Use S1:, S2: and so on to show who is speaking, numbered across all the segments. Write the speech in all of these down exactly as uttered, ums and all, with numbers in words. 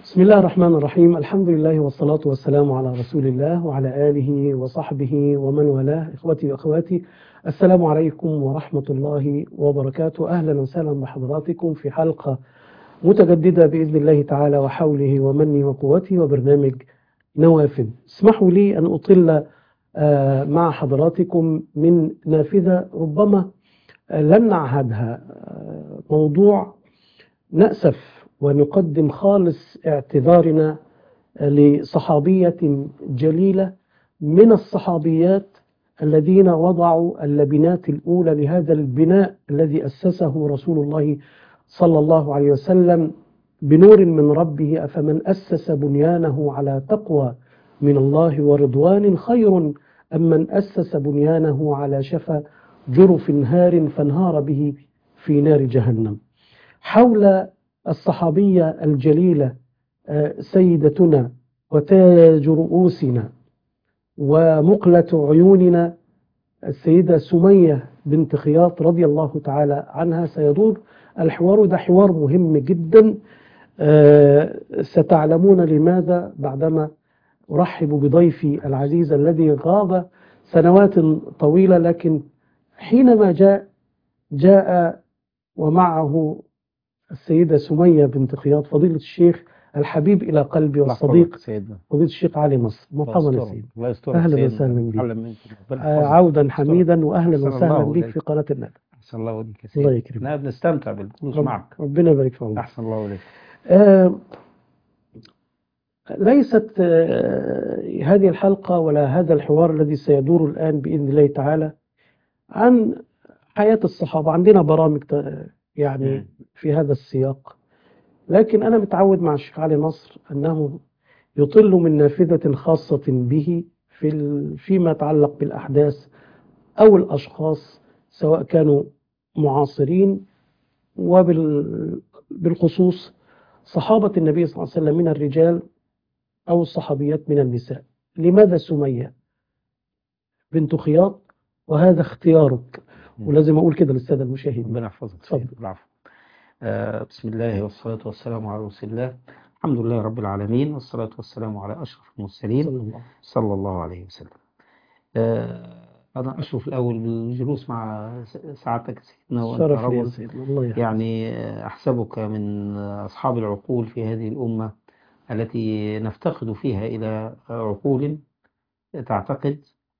S1: بسم الله الرحمن الرحيم. الحمد لله والصلاة والسلام على رسول الله وعلى آله وصحبه ومن والاه. إخوتي وأخواتي، السلام عليكم ورحمة الله وبركاته. أهلا وسهلا بحضراتكم في حلقة متجددة بإذن الله تعالى وحوله ومنه وقوته وبرنامج نوافذ. اسمحوا لي أن أطل مع حضراتكم من نافذة ربما لن نعهدها، موضوع نأسف ونقدم خالص اعتذارنا لصحابية جليلة من الصحابيات الذين وضعوا اللبنات الأولى لهذا البناء الذي أسسه رسول الله صلى الله عليه وسلم بنور من ربه. أفمن أسس بنيانه على تقوى من الله ورضوان خير أم من أسس بنيانه على شفا جرف هار فانهار به في نار جهنم. حول الصحابية الجليلة سيدتنا وتاج رؤوسنا ومقلة عيوننا السيدة سمية بنت خياط رضي الله تعالى عنها سيدور الحوار. ده حوار مهم جدا، ستعلمون لماذا بعدما أرحب بضيفي العزيز الذي غاب سنوات طويلة، لكن حينما جاء جاء ومعه السيدة سمية بنت خياط فضيلة الشيخ الحبيب إلى قلبي والصديق فضيلة الشيخ علي مصر. مرحبا يا سيدي، أهلا وسهلا بك، عودا حميدا وأهلا وسهلا بك في قناة الندى.
S2: أحسن الله وليك يا سيدي، الله يكرمك. أنا بنستمتع بالجلوس معك،
S1: ربنا يبارك في عمرك.
S2: أحسن الله وليك.
S1: آه ليست آه هذه الحلقة ولا هذا الحوار الذي سيدور الآن بإذن الله تعالى عن حياة الصحابة. عندنا برامج يعني في هذا السياق، لكن أنا متعود مع الشيخ علي نصر أنه يطل من نافذة خاصة به في فيما يتعلق بالأحداث أو الأشخاص، سواء كانوا معاصرين وبالخصوص صحابة النبي صلى الله عليه وسلم من الرجال أو الصحابيات من النساء. لماذا سمية بنت خياط وهذا اختيارك؟ ولازم أقول كده للسادة المشاهدين.
S2: ربنا يحفظك. العفو. آه بسم الله والصلاة والسلام على رسول الله. الحمد لله رب العالمين، والصلاة والسلام على أشرف المرسلين صلى الله, صلى الله عليه وسلم. آه أنا أشرف الأول بالجلوس مع سعادتك سيدنا، وأنت رجل يعني أحسبك من أصحاب العقول في هذه الأمة التي نفتقد فيها إلى عقول تعتقد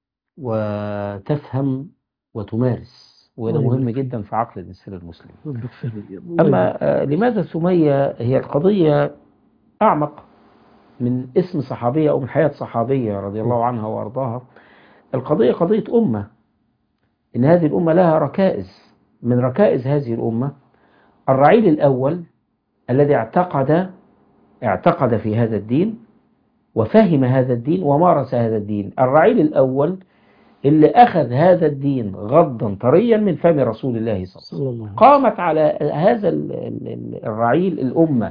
S2: وتفهم وتمارس، وده مهم جدا في عقل الإنسان المسلم. أما آه لماذا سمية؟ هي القضية أعمق من اسم صحابية أو من حياة صحابية رضي الله عنها وأرضاها. القضية قضية أمة، إن هذه الأمة لها ركائز. من ركائز هذه الأمة الرعيل الأول الذي اعتقد اعتقد في هذا الدين وفهم هذا الدين ومارس هذا الدين. الرعيل الأول اللي أخذ هذا الدين غضا طريا من فم رسول الله صلى الله عليه وسلم. قامت على هذا الرعيل الأمة،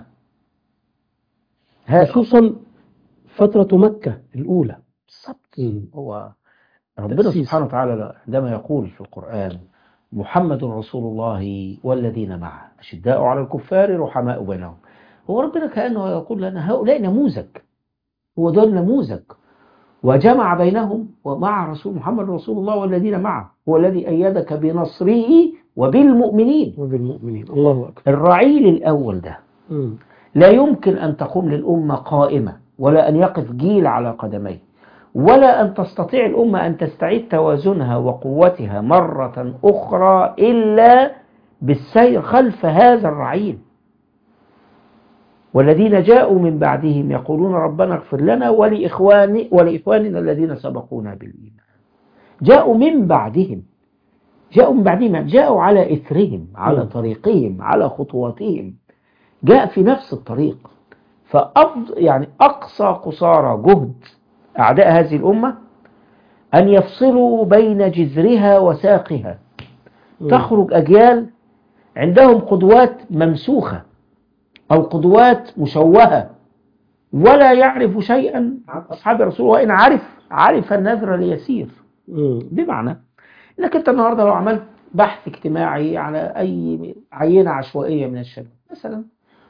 S1: خصوصا فترة مكة الأولى.
S2: بالضبط. هو ربنا تأسيس. سبحانه وتعالى عندما يقول في القرآن محمد رسول الله والذين معه أشداء على الكفار رحماء بينهم، هو ربنا كأنه يقول لنا هؤلاء نموذج، هو دول نموذج، وجمع بينهم ومع رسول محمد رسول الله والذين معه، هو الذي أيدك بنصره وبالمؤمنين
S1: وبالمؤمنين الله أكبر.
S2: الرعيل الأول ده م. لا يمكن أن تقوم للأمة قائمة، ولا أن يقف جيل على قدميه، ولا أن تستطيع الأمة أن تستعيد توازنها وقوتها مرة أخرى إلا بالسير خلف هذا الرعيل. والذين جاءوا من بعدهم يقولون ربنا اغفر لنا ولإخواني ولإخواننا الذين سبقونا بالإيمان. جاءوا من بعدهم، جاءوا من بعدهم جاءوا على إثرهم، على طريقهم، على خطواتهم، جاء في نفس الطريق. فأفضل يعني أقصى قصارى جهد أعداء هذه الأمة أن يفصلوا بين جذرها وساقها. تخرج أجيال عندهم قدوات ممسوخة أو قدوات مشوهة، ولا يعرف شيئا عن أصحاب رسول الله، وإن عرف عرف النذر ليسير. بمعنى إنك أنت النهاردة لو عملت بحث اجتماعي على أي عينة عشوائية من الشباب مثلا،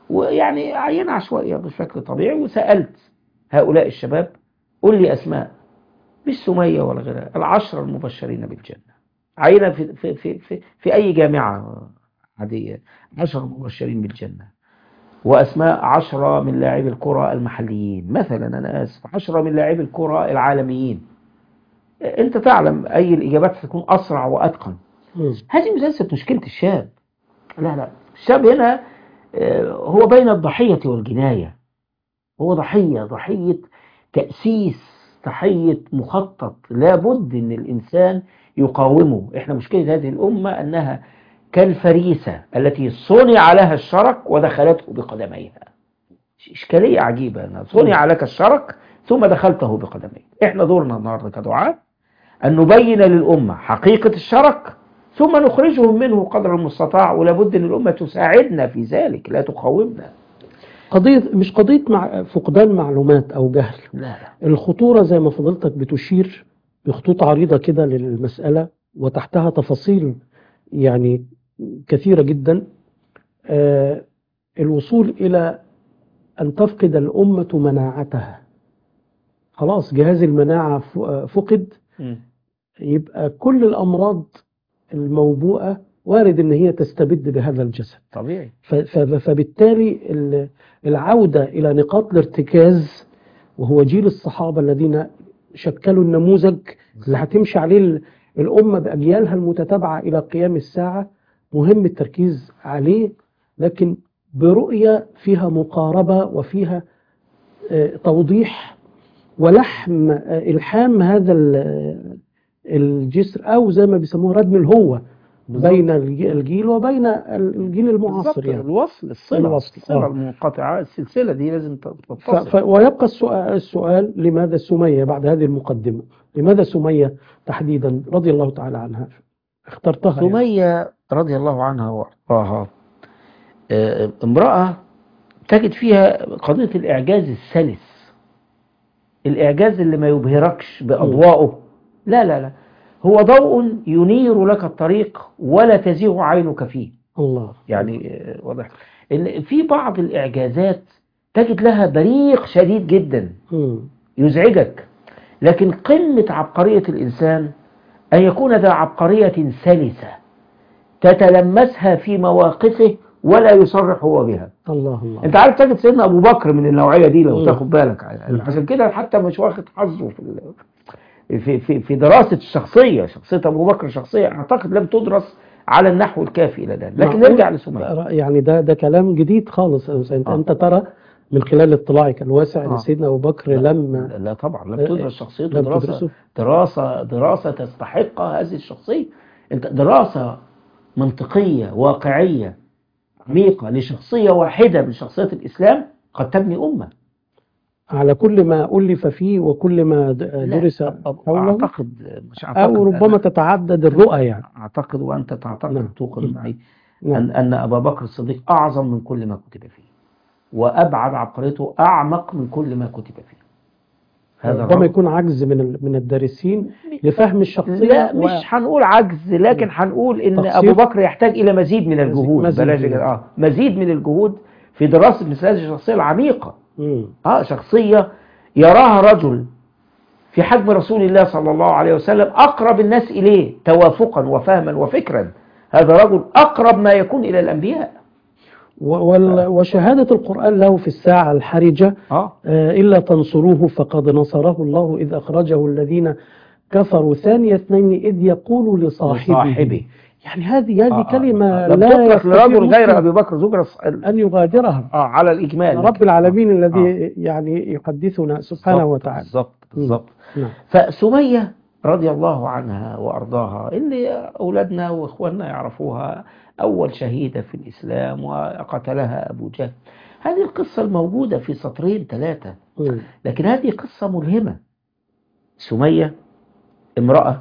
S2: ويعني عينة عشوائية بشكل طبيعي، وسألت هؤلاء الشباب قل لي أسماء، مش سمية ولا غيرها، العشرة المبشرين بالجنة. عينة في, في, في, في, في أي جامعة عادية، عشرة مبشرين بالجنة، وأسماء عشرة من لاعبي الكرة المحليين مثلا، أنا آسف، عشرة من لاعبي الكرة العالميين. أنت تعلم أي الإجابات ستكون أسرع وأتقن. هذه ليست مشكلة الشاب، لا لا، الشاب هنا هو بين الضحية والجناية، هو ضحية ضحية تأسيس، ضحية مخطط لابد أن الإنسان يقاومه. إحنا مشكلة هذه الأمة أنها كالفريسة التي صنع لها الشرك ودخلته بقدميها. إشكالية عجيبة، أن صنع لك الشرك ثم دخلته بقدميك. إحنا دورنا النهاردة كدعاة أن نبين للأمة حقيقة الشرك ثم نخرجهم منه قدر المستطاع، ولابد أن الأمة تساعدنا في ذلك لا تقاومنا.
S1: قضية مش قضية مع فقدان معلومات أو جهل،
S2: لا لا.
S1: الخطورة زي ما فضلتك بتشير بخطوط عريضة كده للمسألة وتحتها تفاصيل يعني كثيرة جدا. آه الوصول إلى أن تفقد الأمة مناعتها، خلاص جهاز المناعة فقد، م. يبقى كل الأمراض الموبوءة وارد أن هي تستبد بهذا الجسد
S2: طبيعي.
S1: فبالتالي العودة إلى نقاط الارتكاز وهو جيل الصحابة الذين شكلوا النموذج اللي هتمشي عليه الأمة بأجيالها المتتابعة إلى قيام الساعة، مهم التركيز عليه، لكن برؤية فيها مقاربة وفيها توضيح ولحم إلحام هذا الجسر، أو زي ما بيسموه ردم الهوة بين الجيل وبين الجيل المعاصر. يعني
S2: الوصل، الصلة، الوصل. الصلة المنقطعة، السلسلة دي لازم تتصل.
S1: ويبقى السؤال, السؤال لماذا سمية بعد هذه المقدمة؟ لماذا سمية تحديدا رضي الله تعالى عنها اخترتها؟
S2: سمية يعني رضي الله عنها وارضاها امرأة تجد فيها قضية الإعجاز السلس، الإعجاز اللي ما يبهركش بأضواءه، لا لا لا، هو ضوء ينير لك الطريق ولا تزيغ عينك فيه.
S1: الله.
S2: يعني واضح إن في بعض الإعجازات تجد لها بريق شديد جدا يزعجك، لكن قمة عبقرية الإنسان أن يكون ذا عبقرية سلسة تتلمسها في مواقفه ولا يصرح هو بها.
S1: الله الله.
S2: انت عارف تجد سيدنا ابو بكر من النوعيه دي لو تاخد بالك، عشان كده حتى مش واخد حظه في في في في دراسه الشخصيه. شخصيه ابو بكر شخصيه اعتقد لم تدرس على النحو الكافي الى الان. لكن نرجع لسمية،
S1: يعني ده ده كلام جديد خالص. انت آه. انت ترى من خلال اطلاعك الواسع ان آه. سيدنا ابو بكر
S2: لا
S1: لم
S2: لا, لا طبعا لم تدرس شخصيته دراسه دراسه دراسه تستحق هذه الشخصيه. انت دراسه منطقيه واقعيه عميقة لشخصية واحدة من شخصيات الإسلام قد تبني أمة
S1: على كل ما ألف فيه وكل ما درس
S2: حوله. أعتقد مش أعتقد
S1: أو ربما تتعدد الرؤى، يعني
S2: أعتقد وأنت تعتقد
S1: نعم.
S2: توقن معي نعم. أن, أن أبا بكر الصديق أعظم من كل ما كتب فيه، وأبعد عبقريته أعمق من كل ما كتب فيه.
S1: هذا ربما يكون عجز من من الدارسين لفهم الشخصية.
S2: لا و... مش هنقول عجز، لكن هنقول ان ابو بكر يحتاج الى مزيد من الجهود،
S1: مزيد,
S2: بلاش اه مزيد من الجهود في دراسه مثل هذه الشخصيه العميقه.
S1: مم.
S2: اه شخصيه يراها رجل في حجم رسول الله صلى الله عليه وسلم اقرب الناس اليه توافقا وفهما وفكرا. هذا رجل اقرب ما يكون الى الانبياء.
S1: وشهادة القرآن له في الساعة الحرجة
S2: آه.
S1: إلا تنصروه فقد نصره الله إذ أخرجه الذين كفروا ثاني اثنين إذ يقول لصاحبه, لصاحبه. يعني هذه هذه آه كلمة آه.
S2: لا تطلق لرجل غير أبي بكر زجر
S1: أن يغادرها
S2: آه على الإجمال
S1: رب العالمين آه. الذي آه. يعني يحدثنا سبحانه وتعالى.
S2: بالضبط بالضبط. فسمية رضي الله عنها وأرضاها اللي أولادنا وإخواننا يعرفوها، أول شهيدة في الإسلام وقتلها أبو جهل. هذه القصة الموجودة في سطرين ثلاثة، لكن هذه قصة ملهمة. سمية امرأة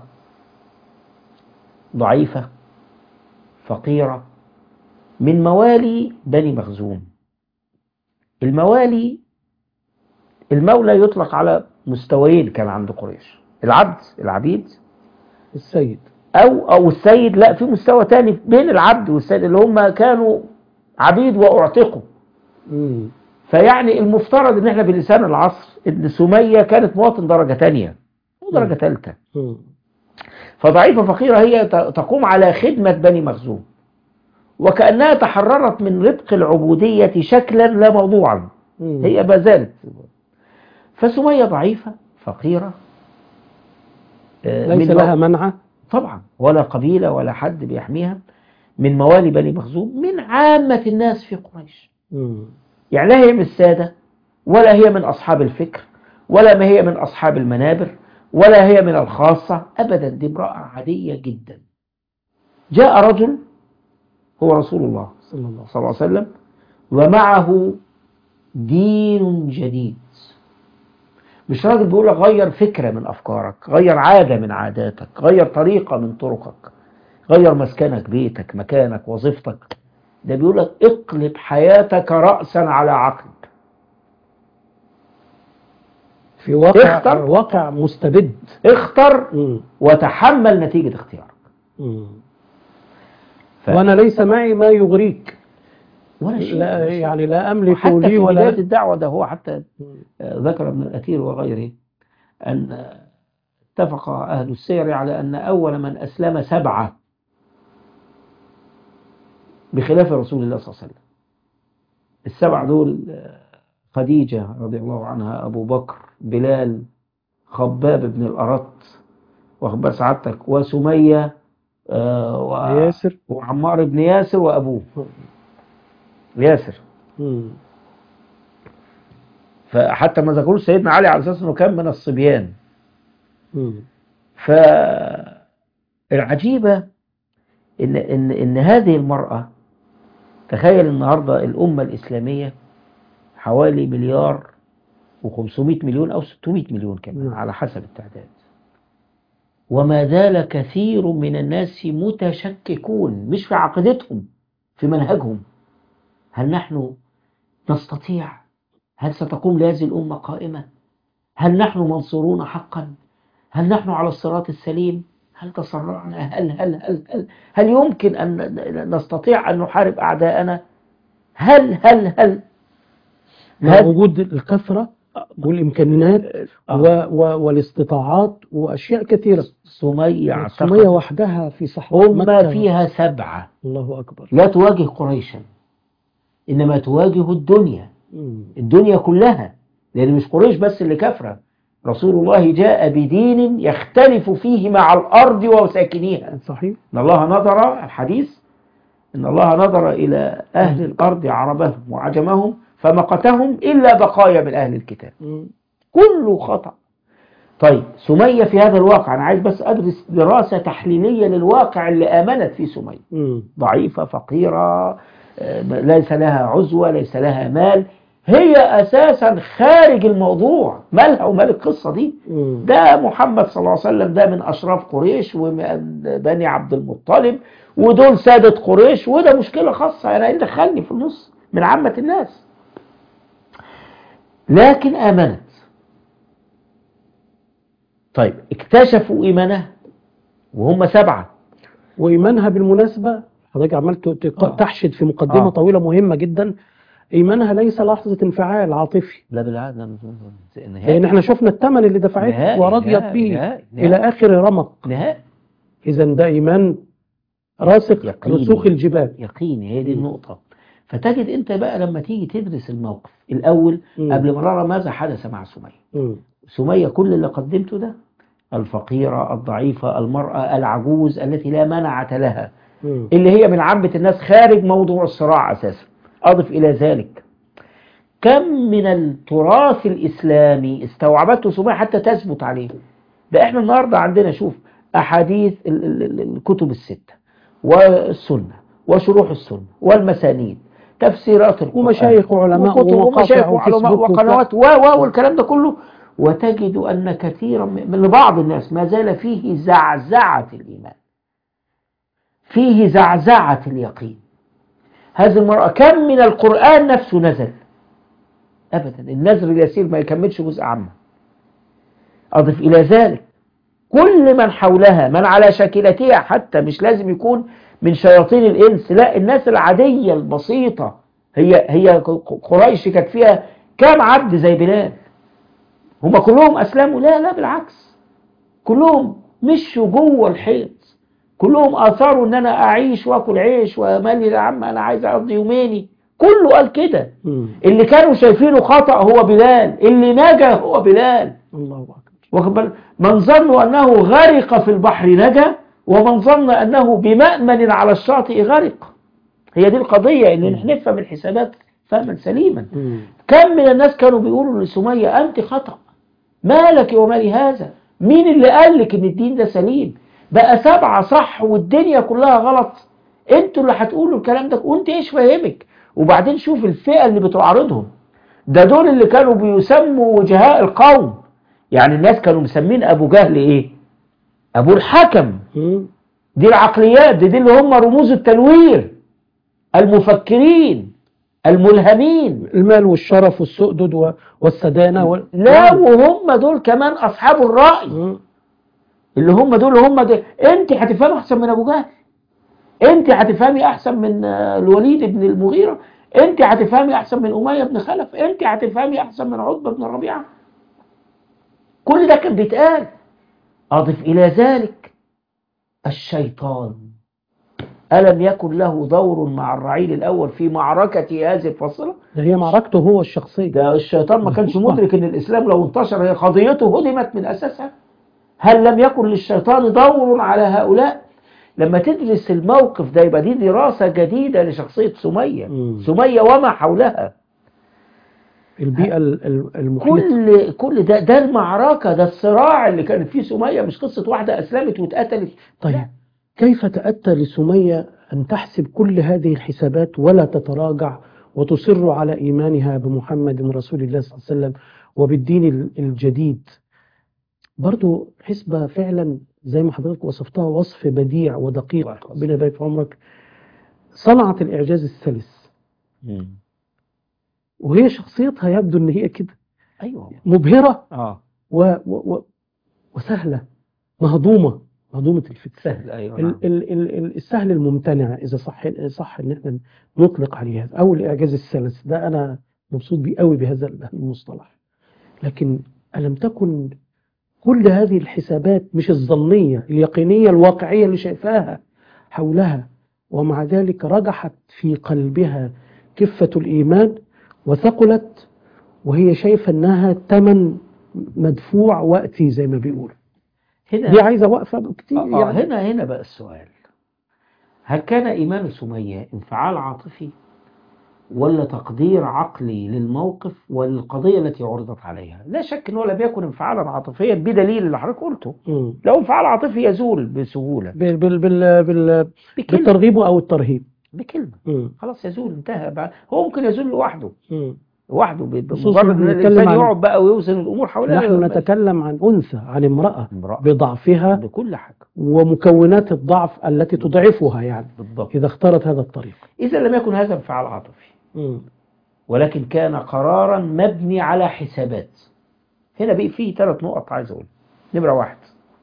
S2: ضعيفة فقيرة من موالي بني مخزوم. الموالي المولى يطلق على مستويين كان عند قريش، العبد العبيد
S1: السيد
S2: أو أو السيد. لا، في مستوى تاني بين العبد والسيد اللي هم كانوا عبيد وأعتقوا.
S1: مم.
S2: فيعني المفترض ان احنا بلسان العصر ان سمية كانت مواطن درجة تانية ودرجة ثالثة.
S1: مم.
S2: فضعيفة فقيرة هي ت- تقوم على خدمة بني مخزوم، وكأنها تحررت من ربق العبودية شكلا لا موضوعا،
S1: مم.
S2: هي ما زالت. فسمية ضعيفة فقيرة، آه،
S1: ليس
S2: من
S1: لها منع.
S2: طبعا ولا قبيلة ولا حد بيحميها، من موالي بني مخزوم، من عامة الناس في قريش.
S1: مم.
S2: يعني لا هي من السادة ولا هي من أصحاب الفكر ولا ما هي من أصحاب المنابر ولا هي من الخاصة أبدا، دي امرأة عادية جدا. جاء رجل هو رسول الله
S1: صلى الله
S2: صلى الله عليه وسلم ومعه دين جديد. مش راجل بيقول لك غير فكرة من أفكارك، غير عادة من عاداتك، غير طريقة من طرقك، غير مسكنك، بيتك، مكانك، وظيفتك. ده بيقول لك اقلب حياتك رأسا على عقب.
S1: في واقع
S2: اختر
S1: واقع مستبد.
S2: اختر
S1: مم.
S2: وتحمل نتيجة اختيارك.
S1: مم.
S2: ف...
S1: وأنا ليس معي ما يغريك،
S2: ولا شيء
S1: لا
S2: ولا شيء.
S1: يعني لا أملك
S2: حتى
S1: لي
S2: في
S1: ولا.
S2: بداية الدعوة ده هو حتى آه، ذكر ابن الأثير وغيره أن اتفق أهل السير على أن أول من أسلم سبعة بخلاف رسول الله صلى الله عليه وسلم. السبع دول آه، خديجة رضي الله عنها، أبو بكر، بلال، خباب بن الأرت، وأخبار سعادتك، وسمية، آه، و-
S1: ياسر.
S2: وعمار بن ياسر وأبوه ياسر.
S1: مم.
S2: فحتى ما ذكروش سيدنا علي على أساس أنه كان من الصبيان.
S1: مم.
S2: فالعجيبة إن, إن, إن هذه المرأة، تخيل النهاردة الأمة الإسلامية حوالي مليار وخمسمائة مليون أو ستمائة مليون كمان
S1: نعم.
S2: على حسب التعداد، وما زال كثير من الناس متشككون، مش في عقيدتهم، في منهجهم. هل نحن نستطيع؟ هل ستقوم لهذه الأمة قائمة؟ هل نحن منصورون حقا؟ هل نحن على الصراط السليم؟ هل تسرعنا؟ هل هل هل هل هل يمكن أن نستطيع أن نحارب أعداءنا؟ هل هل هل
S1: مع
S2: هل
S1: وجود الكثرة والإمكانيات
S2: آه.
S1: و... و... والاستطاعات وأشياء كثيرة.
S2: سمية
S1: سمية
S2: اعتقد
S1: وحدها في صحراء
S2: هم
S1: مكة.
S2: فيها سبعة،
S1: الله أكبر.
S2: لا تواجه قريشا إنما تواجه الدنيا،
S1: مم.
S2: الدنيا كلها، لأن مش قريش بس اللي كفرة. رسول الله جاء بدين يختلف فيه مع الأرض وساكنيها.
S1: صحيح.
S2: إن الله نظر، الحديث، إن الله نظر إلى أهل الأرض عربهم وعجمهم فمقتهم إلا بقايا من أهل الكتاب.
S1: مم.
S2: كله خطأ. طيب سمية في هذا الواقع، أنا عايز بس أدرس دراسة تحليلية للواقع اللي آمنت فيه سمية.
S1: مم.
S2: ضعيفة فقيرة، آه، ليس لها عزوة، ليس لها مال، هي أساسا خارج الموضوع، مالها ومال القصة دي.
S1: مم.
S2: ده محمد صلى الله عليه وسلم ده من أشراف قريش ومن بني عبد المطلب، ودول سادة قريش، وده مشكلة خاصة، أنا إيه دخلني في النص من عامة الناس. لكن آمنت. طيب اكتشفوا إيمانها وهم سبعة.
S1: وإيمانها بالمناسبة حضرتك عملت تق-
S2: آه.
S1: تحشد في مقدمة
S2: آه.
S1: طويلة مهمة جدا. إيمانها ليس لحظة انفعال عاطفي،
S2: لا بالعكس،
S1: لأن احنا شفنا الثمن اللي دفعته
S2: نهائي
S1: ورضيت
S2: نهائي
S1: به
S2: نهائي
S1: إلى آخر رمق.
S2: نهائي.
S1: إذا ده إيمان راسخ
S2: يقيني.
S1: رسوخ الجبال.
S2: يقيني، هي دي
S1: مم.
S2: النقطة. فتجد أنت بقى لما تيجي تدرس الموقف الأول
S1: مم.
S2: قبل ما نرى ماذا حدث مع سمية.
S1: مم.
S2: سمية كل اللي قدمته ده، الفقيرة الضعيفة المرأة العجوز التي لا منعة لها،
S1: مم.
S2: اللي هي من عامة الناس خارج موضوع الصراع أساسا. أضف إلى ذلك كم من التراث الإسلامي استوعبته سمية حتى تثبت عليه. ده احنا النهاردة عندنا شوف أحاديث ال- ال- ال- الكتب الستة والسنة وشروح السنة والمسانيد، تفسيرات القرآن
S1: ومشايخ وعلماء
S2: وكتب ومشايخ
S1: ومقاطع
S2: وعلماء
S1: وفيسبوك
S2: وقنوات و و والكلام ده كله، وتجد أن كثيرا من بعض الناس ما زال فيه زعزعة الإيمان، فيه زعزعة اليقين. هذه المرأة كم من القرآن نفسه نزل؟ أبدا، النزر اليسير ما يكملش جزء عامة. أضف إلى ذلك كل من حولها من على شاكلتها، حتى مش لازم يكون من شياطين الإنس، لا، الناس العادية البسيطة هي هي قريش كانت فيها كام عبد زي بلال؟ هم كلهم أسلموا؟ لا لا بالعكس، كلهم مشوا جوه الحيط، كلهم أثاروا إن أنا أعيش وأكل عيش ومالي يا عم أنا عايز أقضي يوميني. كله قال كده. اللي كانوا شايفينه خطأ هو بلال، اللي نجا هو بلال.
S1: الله أكبر.
S2: من ظن أنه غرق في البحر نجا، ومن ظن أنه بمأمن على الشاطئ غرق. هي دي القضية، إن نحن نفهم الحسابات فهما سليما.
S1: مم.
S2: كم من الناس كانوا بيقولوا لسمية أنت خطأ، مالك ومالي هذا؟ مين اللي قال لك إن الدين ده سليم؟ بقى سبعة صح والدنيا كلها غلط، انتوا اللي هتقولوا الكلام ده، وانت ايش فاهمك؟ وبعدين شوف الفئة اللي بتعارضهم، ده دول اللي كانوا بيسموا وجهاء القوم. يعني الناس كانوا مسمين أبو جهل إيه؟ أبو الحكم. دي العقليات، دي, دي اللي هم رموز التنوير، المفكرين الملهمين،
S1: المال والشرف والسؤدد والسدانة وال...
S2: لا وهم دول كمان أصحاب الرأي. م. اللي هم دول هم دول. أنت هتفهمي أحسن من أبو جهل، أنت هتفهمي أحسن من الوليد بن المغيرة، أنت هتفهمي أحسن من أمية بن خلف، أنت هتفهمي أحسن من عتبة بن الربيعة. كل ده كان بيتقال. أضف إلى ذلك الشيطان، ألم يكن له دور مع الرعيل الأول في معركة هذه الفصلة؟
S1: ده هي معركته هو الشخصية.
S2: ده الشيطان ما كانش مدرك أن الإسلام لو انتشر هي قضيته هدمت من أساسها. هل لم يكن للشيطان دور على هؤلاء؟ لما تدرس الموقف ده يبقى دي دراسة جديدة لشخصية سمية. م. سمية وما حولها،
S1: البيئة المحيطة،
S2: كل كل ده ده المعركة، ده الصراع اللي كانت فيه سمية، مش قصة واحدة أسلمت واتقتلت.
S1: طيب لا. كيف تأتى لسمية أن تحسب كل هذه الحسابات ولا تتراجع وتصر على إيمانها بمحمد رسول الله صلى الله عليه وسلم وبالدين الجديد؟ برضو حسبة فعلا زي ما حضرتك وصفتها وصف بديع ودقيق، ربنا يبارك في عمرك. صنعت الإعجاز السلس، وهي شخصيتها يبدو ان هي كده،
S2: ايوه
S1: مبهرة
S2: اه
S1: و و و وسهلة، مهضومة، مهضومة الفكر،
S2: سهل. ايوه
S1: ال ال ال السهل الممتنع اذا صح صح ان احنا نطلق عليه هذا، او الاعجاز السلس ده انا مبسوط بيه قوي بهذا المصطلح. لكن ألم تكن كل هذه الحسابات مش الظنية، اليقينية الواقعية اللي شايفاها حولها، ومع ذلك رجحت في قلبها كفة الإيمان وثقلت، وهي شايفة أنها تمن مدفوع وقتي زي ما بيقول.
S2: هنا
S1: دي عايزة وقفة كتير.
S2: آه يعني. هنا هنا بقى السؤال، هل كان إيمان سمية انفعال عاطفي ولا تقدير عقلي للموقف والقضية التي عرضت عليها؟ لا شك أنه لم يكن انفعالا عاطفيا بدليل اللي حضرتك قلته. م. لو انفعال عاطفي يزول بسهولة
S1: بال بال بال بال بالترغيب أو الترهيب،
S2: بكلمة
S1: م.
S2: خلاص يزول، انتهى بقى. هو ممكن يزول لوحده م. لوحده
S1: بمجرد
S2: ان الانسان يقعد بقى ويوزن الامور حواليه.
S1: نحن نتكلم عن انثى، عن امراه, امرأة بضعفها
S2: بكل حاجه
S1: ومكونات الضعف التي تضعفها يعني
S2: بالضبط.
S1: اذا اختارت هذا الطريق.
S2: اذا لم يكن هذا انفعال عاطفي م. ولكن كان قرارا مبني على حسابات. هنا بقى فيه ثلاث نقط عايز اقول. نمره واحد،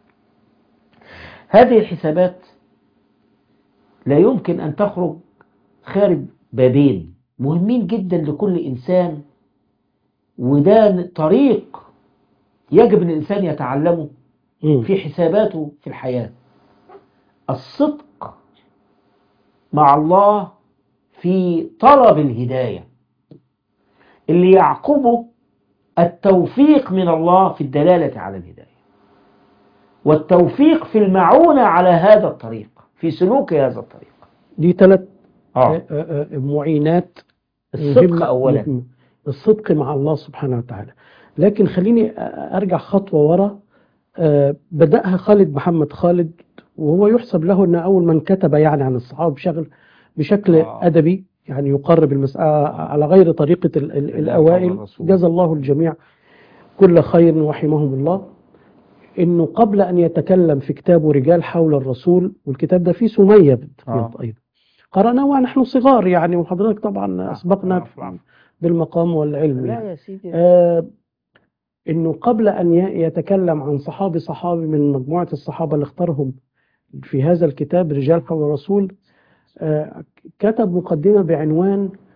S2: هذه الحسابات لا يمكن ان تخرج خارج بابين مهمين جدا لكل إنسان، وده طريق يجب أن الإنسان يتعلمه في حساباته في الحياة. الصدق مع الله في طلب الهداية، اللي يعقبه التوفيق من الله في الدلالة على الهداية، والتوفيق في المعونة على هذا الطريق، في سلوك هذا الطريق.
S1: دي ثلاث
S2: آه.
S1: معينات.
S2: الصدق أولا،
S1: الصدق مع الله سبحانه وتعالى. لكن خليني أرجع خطوة ورا. بدأها خالد محمد خالد، وهو يحسب له أن أول من كتب يعني عن الصحابة بشكل بشكل آه. أدبي، يعني يقرب المسألة على غير طريقة ال ال الأوائل. جزا الله الجميع كل خير وحمهم الله. إنه قبل أن يتكلم في كتابه رجال حول الرسول، والكتاب ده فيه سمية آه. أيضا قرأناه ونحن صغار يعني، وحضرتك طبعا أسبقنا بالمقام والعلم
S2: يعني. لا يا سيدي.
S1: آه إنه قبل أن يتكلم عن صحابي صحابي من مجموعة الصحابة اللي اختارهم في هذا الكتاب رجال حول الرسول، آه كتب مقدمة بعنوان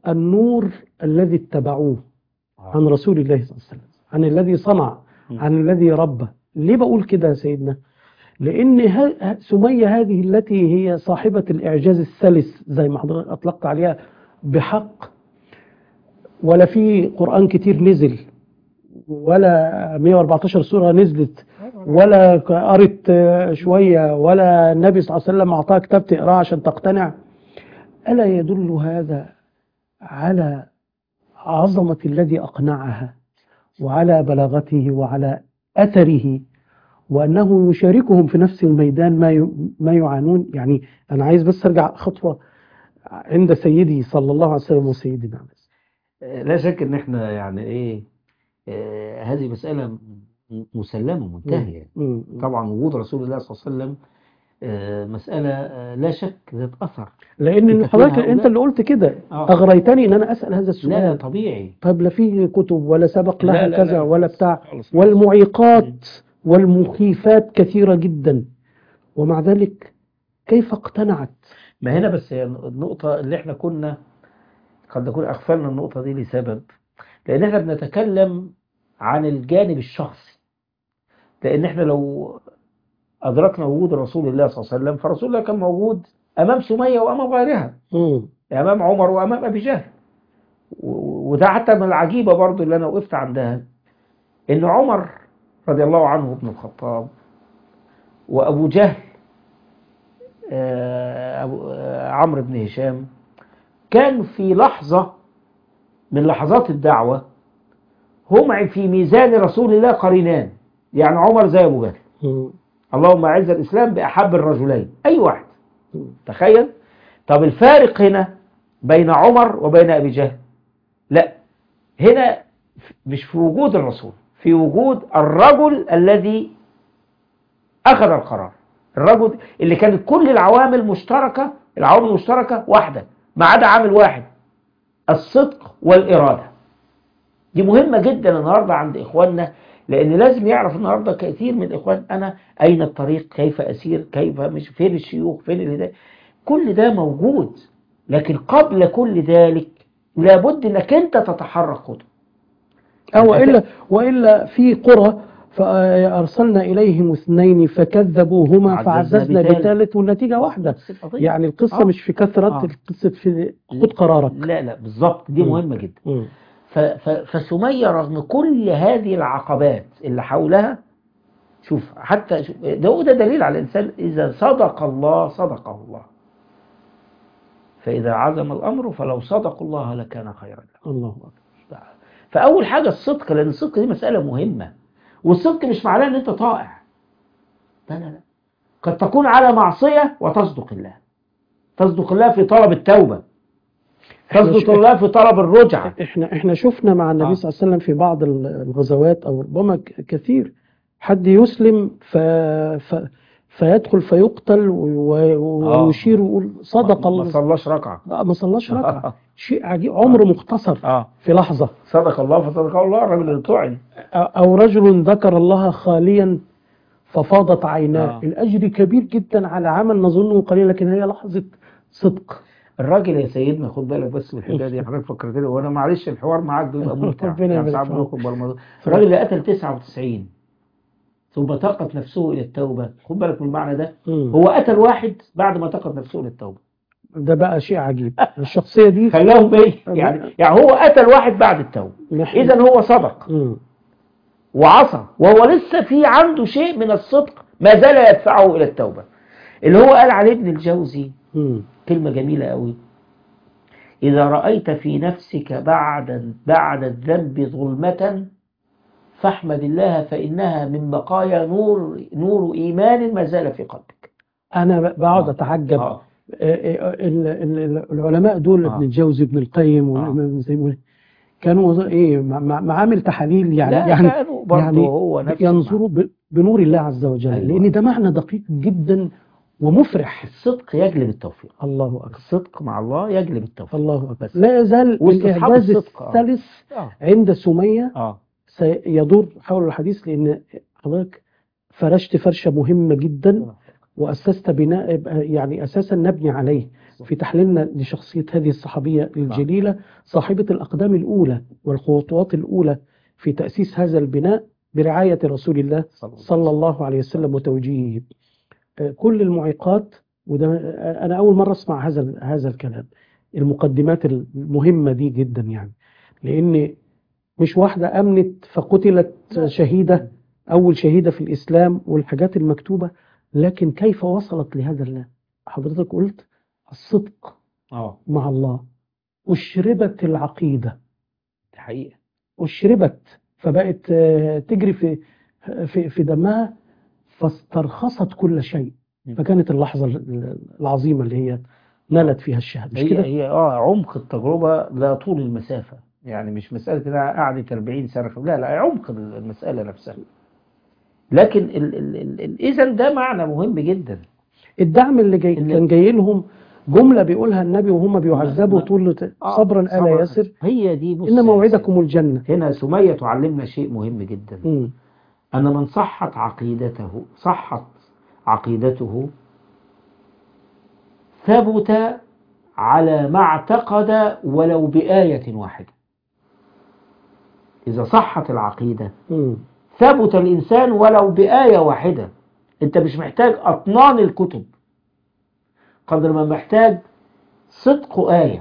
S1: النور الذي اتبعوه عن رسول الله صلى الله عليه وسلم، عن الذي صنع، عن الذي ربى. ليه بقول كده يا سيدنا؟ لأن ه- سمية هذه التي هي صاحبة الإعجاز السلس زي ما حضرتك أطلقت عليها بحق، ولا في قرآن كتير نزل، ولا مئة وأربعة عشر سورة نزلت، ولا قرت شوية، ولا النبي صلى الله عليه وسلم أعطاها كتاب تقراه عشان تقتنع. ألا يدل هذا على عظمة الذي أقنعها، وعلى بلاغته، وعلى أثره، وأنه يشاركهم في نفس الميدان ما ي- ما يعانون؟ يعني أنا عايز بس أرجع خطوة عند سيدي صلى الله عليه وسلم وسيدنا عليه
S2: آه، لا شك ان احنا يعني ايه، آه، هذه مسألة م- مسلمة منتهية.
S1: السلام.
S2: طبعا وجود رسول الله صلى الله عليه وسلم آه، مسألة آه، لا شك ذات أثر
S1: لأن
S2: في
S1: إن
S2: تكوين
S1: حضرتك أنت
S2: هؤلاء.
S1: اللي قلت كده،
S2: آه.
S1: أغريتني إن أنا أسأل هذا
S2: لا لا
S1: السؤال.
S2: طبيعي.
S1: طيب لا فيه كتب ولا سبق
S2: لا
S1: لها
S2: لا
S1: كذا
S2: لا
S1: ولا
S2: خالص
S1: بتاع،
S2: خالص خالص.
S1: والمعيقات والمخيفات كثيرة جدا، ومع ذلك كيف اقتنعت؟
S2: ما هنا بس هي النقطة اللي احنا كنا قد نكون أغفلنا النقطة دي لسبب، لأن احنا بنتكلم عن الجانب الشخصي. لأن احنا لو أدركنا وجود رسول الله صلى الله عليه وسلم، فرسول الله كان موجود أمام سمية وأمام غيرها،
S1: مم.
S2: أمام عمر وأمام أبي جهل. و- وده حتى من العجيبة برضو اللي أنا وقفت عندها، إن عمر رضي الله عنه بن الخطاب وأبو جهل آه، أبو آه، عمرو بن هشام كان في لحظة من لحظات الدعوة هم في ميزان رسول الله قرينان. يعني عمر زي أبو جهل،
S1: مم.
S2: اللهم أعز الإسلام بأحب الرجلين، أي واحد.
S1: مم.
S2: تخيل. طب الفارق هنا بين عمر وبين أبي جهل، لا، هنا مش في وجود الرسول، في وجود الرجل الذي أخذ القرار، الرجل اللي كانت كل العوامل مشتركة، العوامل المشتركة واحدة ما عدا عامل واحد، الصدق والإرادة. دي مهمة جدا النهاردة عند إخواننا، لأن لازم يعرف النهاردة كثير من الإخوان أنا أين الطريق، كيف أسير، كيف مش فين الشيوخ، فين الهداية. كل ده موجود، لكن قبل كل ذلك لابد أنك أنت تتحرك خطوة.
S1: أو إلا وإلا في قرى فأرسلنا إليهم اثنين فكذبوهما فعززنا بثالث، والنتيجة واحدة. يعني القصة
S2: آه.
S1: مش في كثرة،
S2: آه.
S1: القصة في خد قرارك.
S2: لا لا بالظبط، دي
S1: م.
S2: مهمة جدا.
S1: م.
S2: ف- ف- فسمية رغم كل هذه العقبات اللي حولها، شوف حتى شوف ده ده دليل على الإنسان إذا صدق الله صدقه الله، فإذا عزم الأمر فلو صدقوا الله لكان خيرا لهم.
S1: الله أكبر.
S2: فأول حاجة الصدق، لأن الصدق دي مسألة مهمة. والصدق مش معناه أن أنت طائع، لا لا لا، قد تكون على معصية وتصدق الله، تصدق الله في طلب التوبة، تصدق الله في طلب الرجعة.
S1: احنا احنا شفنا مع النبي
S2: آه.
S1: صلى الله عليه وسلم في بعض الغزوات، او ربما ك- كثير حد يسلم ف... ف... فيدخل فيقتل و- و- ويشير ويقول صدق
S2: ما
S1: الله،
S2: صلاش ركعة،
S1: آه، ما صلاش ركعة. شيء عجيب، عمر مختصر
S2: آه.
S1: في لحظة.
S2: صدق الله فصدق الله، الرجل اللي طعن.
S1: او رجل ذكر الله خاليا ففاضت عيناه.
S2: آه.
S1: الاجر كبير جدا على عمل نظنه قليل، لكن هي لحظة صدق.
S2: الراجل يا سيدنا خد بالك بس من الحكايه دي، حضرتك فكرتني وانا معلش الحوار معاك بيبقى ممتع
S1: ربنا
S2: يعني
S1: يبارك
S2: ساعات
S1: فيك.
S2: بنخرج بره الموضوع. الراجل اللي قتل تسعة وتسعين ثم تقت نفسه الى التوبه، خد بالك من المعنى ده.
S1: مم.
S2: هو قتل واحد بعد ما تقت نفسه الى التوبه،
S1: ده بقى شيء عجيب. الشخصية دي
S2: خلاهم ايه يعني يعني هو قتل واحد بعد التوبه،
S1: نحن-
S2: اذا هو صدق
S1: مم.
S2: وعصى، وهو لسه في عنده شيء من الصدق ما زال يدفعه الى التوبه، اللي هو قال عليه ابن الجوزي
S1: مم.
S2: كلمه جميله قوي: إذا رأيت في نفسك بعد بعد الذنب ظلمة فاحمد الله، فإنها من بقايا نور نور إيمان ما زال في قلبك.
S1: أنا ب- بقعد
S2: آه.
S1: أتعجب.
S2: آه.
S1: آه، ال- ال- العلماء دول،
S2: آه.
S1: ابن الجوزي، ابن القيم، والإمام زي ما بيقول، كانوا وظ- إيه مع- مع- معامل تحاليل يعني
S2: لا
S1: يعني
S2: كانوا برضه
S1: يعني
S2: هو نفسه
S1: ينظروا ب- بنور الله عز وجل.
S2: أيوة.
S1: لأن ده معنى دقيق جدا ومفرح.
S2: الصدق يجلب التوفيق،
S1: الله أكبر.
S2: الصدق مع الله يجلب التوفيق.
S1: الله أكبر.
S2: بس.
S1: لا يزال
S2: واصطحاب
S1: الإعجاز
S2: الصدق. آه.
S1: الثالث
S2: آه.
S1: عند سمية
S2: آه.
S1: سيدور حول الحديث، لأن حضرتك فرشت فرشة مهمة جدا، وأسست بناء، يعني أساسا نبني عليه. في تحليلنا لشخصية هذه الصحابية الجليلة صاحبة الأقدام الأولى والخطوات الأولى في تأسيس هذا البناء برعاية رسول الله صلى الله عليه وسلم وتوجيهه. كل المعيقات، وده أنا أول مرة أسمع هذا هذا الكلام، المقدمات المهمة دي جدا يعني، لأن مش واحدة أمنت فقتلت شهيدة، أول شهيدة في الإسلام والحاجات المكتوبة، لكن كيف وصلت لهذا الله؟ حضرتك قلت الصدق
S2: اه
S1: مع الله، أشربت العقيدة،
S2: حقيقة
S1: أشربت فبقت تجري في في في دمها، فاسترخصت كل شيء، فكانت اللحظة العظيمة اللي هي نالت فيها الشهادة. مش
S2: هي
S1: كده؟
S2: هي اه عمق التجربة لا طول المسافة، يعني مش مسألة كده قعدت أربعين سنة، لا لا عمق المسألة نفسها. لكن ال ال ال ال إذا ده معنى مهم جدا.
S1: الدعم اللي جاي كان جاي لهم جملة بيقولها النبي وهم بيعذبوا طول صبرا آل ياسر،
S2: هي دي بص
S1: إن موعدكم الجنة.
S2: هنا سمية تعلمنا شيء مهم جدا،
S1: م.
S2: أن من صحت عقيدته صحت عقيدته ثبت على ما اعتقد ولو بآية واحدة. إذا صحت العقيدة
S1: م.
S2: ثبت الإنسان ولو بآية واحدة. أنت مش محتاج أطنان الكتب قدر ما محتاج صدق آية،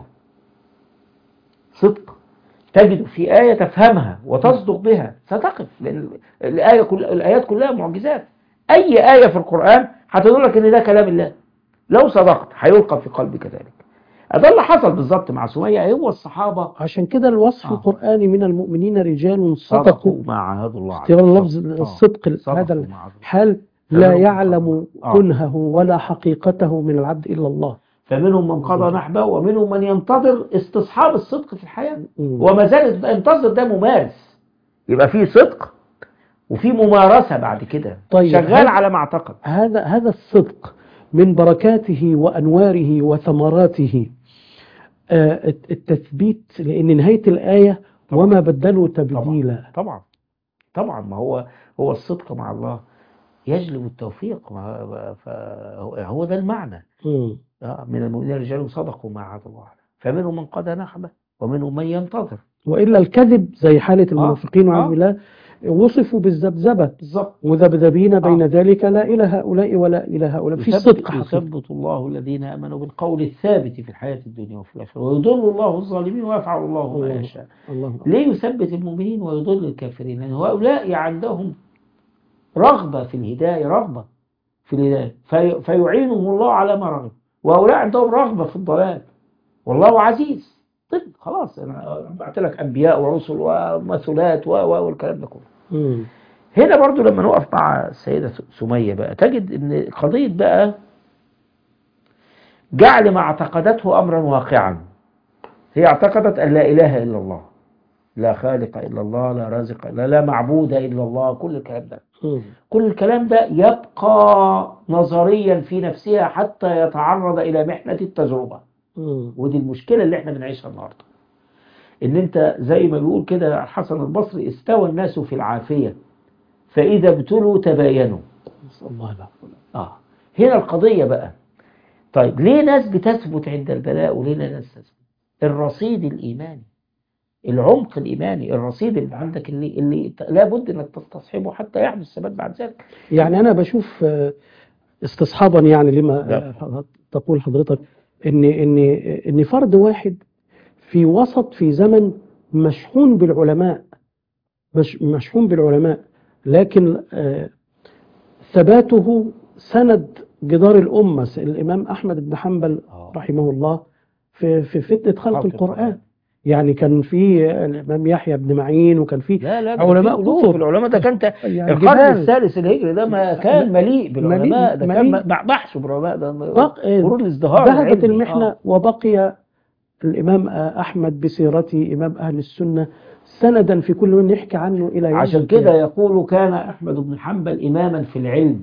S2: صدق تجد في آية تفهمها وتصدق بها ستقف، لأن الآية كل الآيات كلها معجزات. أي آية في القرآن هتدلك إن ده كلام الله، لو صدقت هيلقى في قلبك ذلك. ده اللي حصل بالظبط مع سمية. هو الصحابة
S1: عشان كده الوصف
S2: آه.
S1: القرآني من المؤمنين رجال صدقوا
S2: مع عهد الله،
S1: اختيار لفظ الصدق، هذا الحال لا يعلم كنهه ولا حقيقته من العبد إلا الله.
S2: فمنهم من قضى نحبه ومنهم من ينتظر استصحاب الصدق في الحياة وما زال ينتظر، ده ممارس. يبقى فيه صدق وفي ممارسة بعد كده. طيب شغال على ما اعتقد.
S1: هذا هذا الصدق من بركاته وأنواره وثمراته آه التثبيت، لأن نهاية الآية طبعا. وما بدلوا تبديلا.
S2: طبعا طبعا ما هو هو الصدق مع الله يجلب التوفيق، فهو ده المعنى. م. من المؤمنين رجال صدقوا ما عهد الله، فمنهم من قضى نحبه ومنهم من ينتظر.
S1: وإلا الكذب زي حالة المنافقين والعياذ بالله وصفوا بالذبذبة
S2: بالظبط،
S1: مذبذبين بين آه. ذلك لا إلى هؤلاء ولا إلى هؤلاء. في صدق حقيقي.
S2: يثبت الله الذين آمنوا بالقول الثابت في الحياة الدنيا وفي الآخرة ويضل الله الظالمين ويفعل الله ما يشاء. ليه يثبت المؤمنين ويضل الكافرين؟ لأن هؤلاء عندهم رغبة في الهداية، رغبة في الهداية في فيعينهم الله على ما رغب، وهؤلاء عندهم رغبة في الضلال والله عزيز. طيب خلاص أنا بعت لك أنبياء ورسل ومثلات والكلام ده كله.
S1: مم.
S2: هنا برضو لما نقف مع السيدة سمية بقى تجد ان قضية بقى جعل ما اعتقدته امرا واقعا. هي اعتقدت ان لا اله الا الله، لا خالق الا الله، لا رازق الا لا معبود الا الله. كل الكلام ده
S1: مم.
S2: كل الكلام ده يبقى نظريا في نفسها حتى يتعرض الى محنة التجربة.
S1: مم.
S2: ودي المشكلة اللي احنا بنعيشها النهاردة، ان انت زي ما بيقول كده الحسن البصري استوى الناس في العافية فإذا ابتلوا تباينوا.
S1: الله العفو.
S2: آه هنا القضية بقى. طيب ليه ناس بتثبت عند البلاء وليه ناس تثبت؟ الرصيد الإيماني، العمق الإيماني، الرصيد اللي عندك اللي اللي لابد إنك تستصحبه حتى يحدث ثبات بعد ذلك.
S1: يعني أنا بشوف استصحابا يعني لما تقول حضرتك إن إن إن فرد واحد في وسط في زمن مشحون بالعلماء، مش مشحون بالعلماء لكن آه ثباته سند جدار الأمة. الإمام أحمد بن حنبل رحمه الله في في فتنة خلق القرآن، يعني كان في الإمام يحيى بن معين وكان في
S2: لا لا
S1: علماء كتب.
S2: العلماء ده كان
S1: يعني
S2: القرن الثالث الهجري ده ما كان مليء بالعلماء، ده كان بحث بالعلماء، ده قرون الازدهار.
S1: ذهبت المحنة آه. وبقي الإمام أحمد بسيرته إمام أهل السنة سندا في كل من يحكي عنه إلى يوم.
S2: عشان كده يقول كان أحمد بن حنبل إماما في العلم،